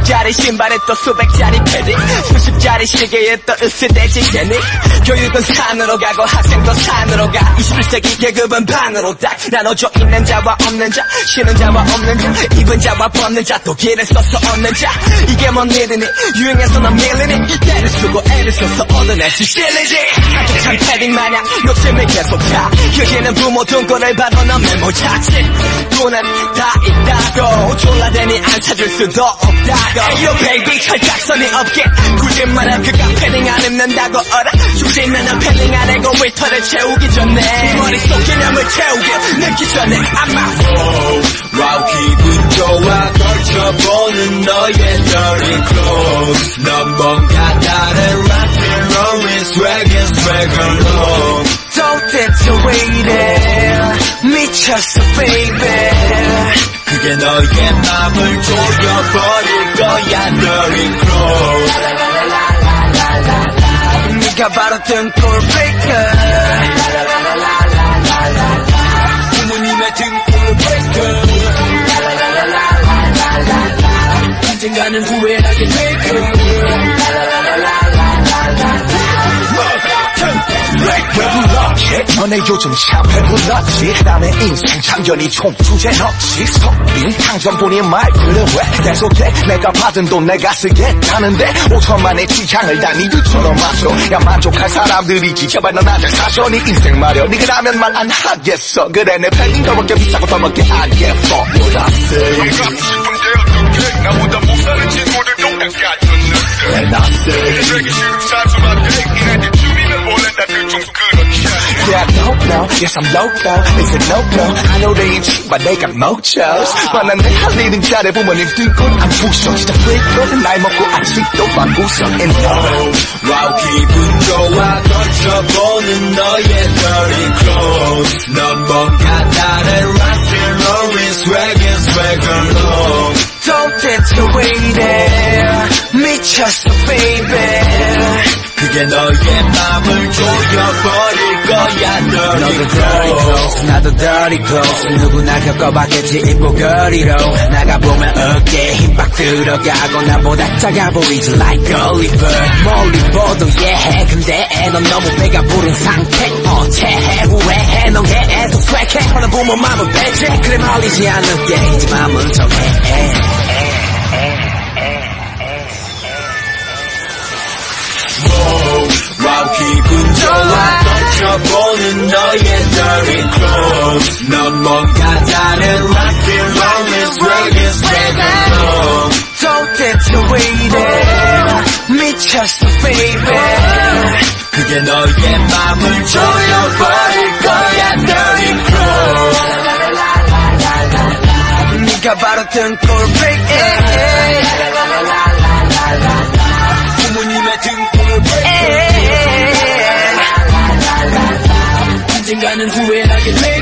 수십짜리 신발에 또 수백짜리 패딩 수십짜리 시계에 또 으스대지 괜히 교육은 산으로 가고 학생도 산으로 가 21세기 계급은 반으로 딱 나눠져 있는 자와 없는 자 쉬는 자와 없는 자 입은 자와 벗는 자 또 길을 써서 얻는 자 이게 뭔 일이니 유행해서 넌 밀리니 때를 쓰고 애를 써서 얻어낼 수 실리지 한쪽찬 패딩 마냥 욕심을 계속 차 휴지는 부모 등골을 바로 넌 메모 찾지 돈은 다 있다고 졸라대니 안 찾을 수도 없다고 Yo baby 철딱선이 없게 굳이 말해 그가 패딩 안 입는다고 어라 죽지면은 패딩 안 해고 위터를 채우기 전에 머릿속 개념을 채우게 늦기 전에 I'm out 와우 기분 좋아 걸쳐보는 너의 dirty clothes 넌 뭔가 다른 rockin' rollin' swag alone 도대체 왜 이래 미쳤어 baby 그게 너의 맘을 조여버릴 거야 dirty clothes 네가 바로 등골 breaker 부모님의 등골 breaker 언젠가는 후회하게 될 거야 왜 불렀지 너네 요즘 샵에 불렀지 남의 인생 참견이 총 주제 넣지 석빈 당전본이 말 그래 왜 계속해 내가 받은 돈 내가 쓰겠다는데 5천만의 취향을 다 니들처럼 맞춰 야 만족할 사람들이지 제발 넌 아직 사셔 네 인생 말여 니그라면 말 안 하겠어 그래 내 팬딩 더 먹게 비싸고 더 먹게 안 예뻐 몰랐어 넌 갖고 싶은데 어떡해 나보다 못 사는 친구들 동당 까졌는데 나 되기 싫은 사수만 얘기해 춤이면 원래 다들 좀 그렇지 Yeah, no, yes I'm loco. They said no. I know they ain't cheap, but they got mochos. 만난 내 할 일은 잘해 부모님 등골 안 부셔. 진짜 freak, 나이 먹고 아직도 막 웃어. And no. 와우 기분 좋아 걸쳐보는 너의 dirty clothes 넌 뭔가 다른 rockin' rollin' swag alone 도대체 왜 이래 미쳤어 baby 그게 너의 맘을 조여버릴 거야 dirty clothes 나도 dirty clothes 누구나 겪어봤겠지 입고 거리로 나가보면 어깨에 힘빡 들어가고 나보다 작아 보이지 like Oliver 멀리 보도 예해 근데 넌 너무 배가 부른 상태 어체해 후회해 넌 계속 swag해 하는 부모 맘은 배제 그래 말리지 않을게 이제 맘은 정해 와우 기분 좋아 걸쳐보는 너의 dirty clothes 넌 뭔가 다른 rockin' rollin' swag alone 도대체 왜 이래 미쳤어 baby 그게 너의 맘을 조여버릴 거야 dirty clothes 네가 바로 등골 breaker 부모님의 등골 breaker 언젠가는 후회하게 돼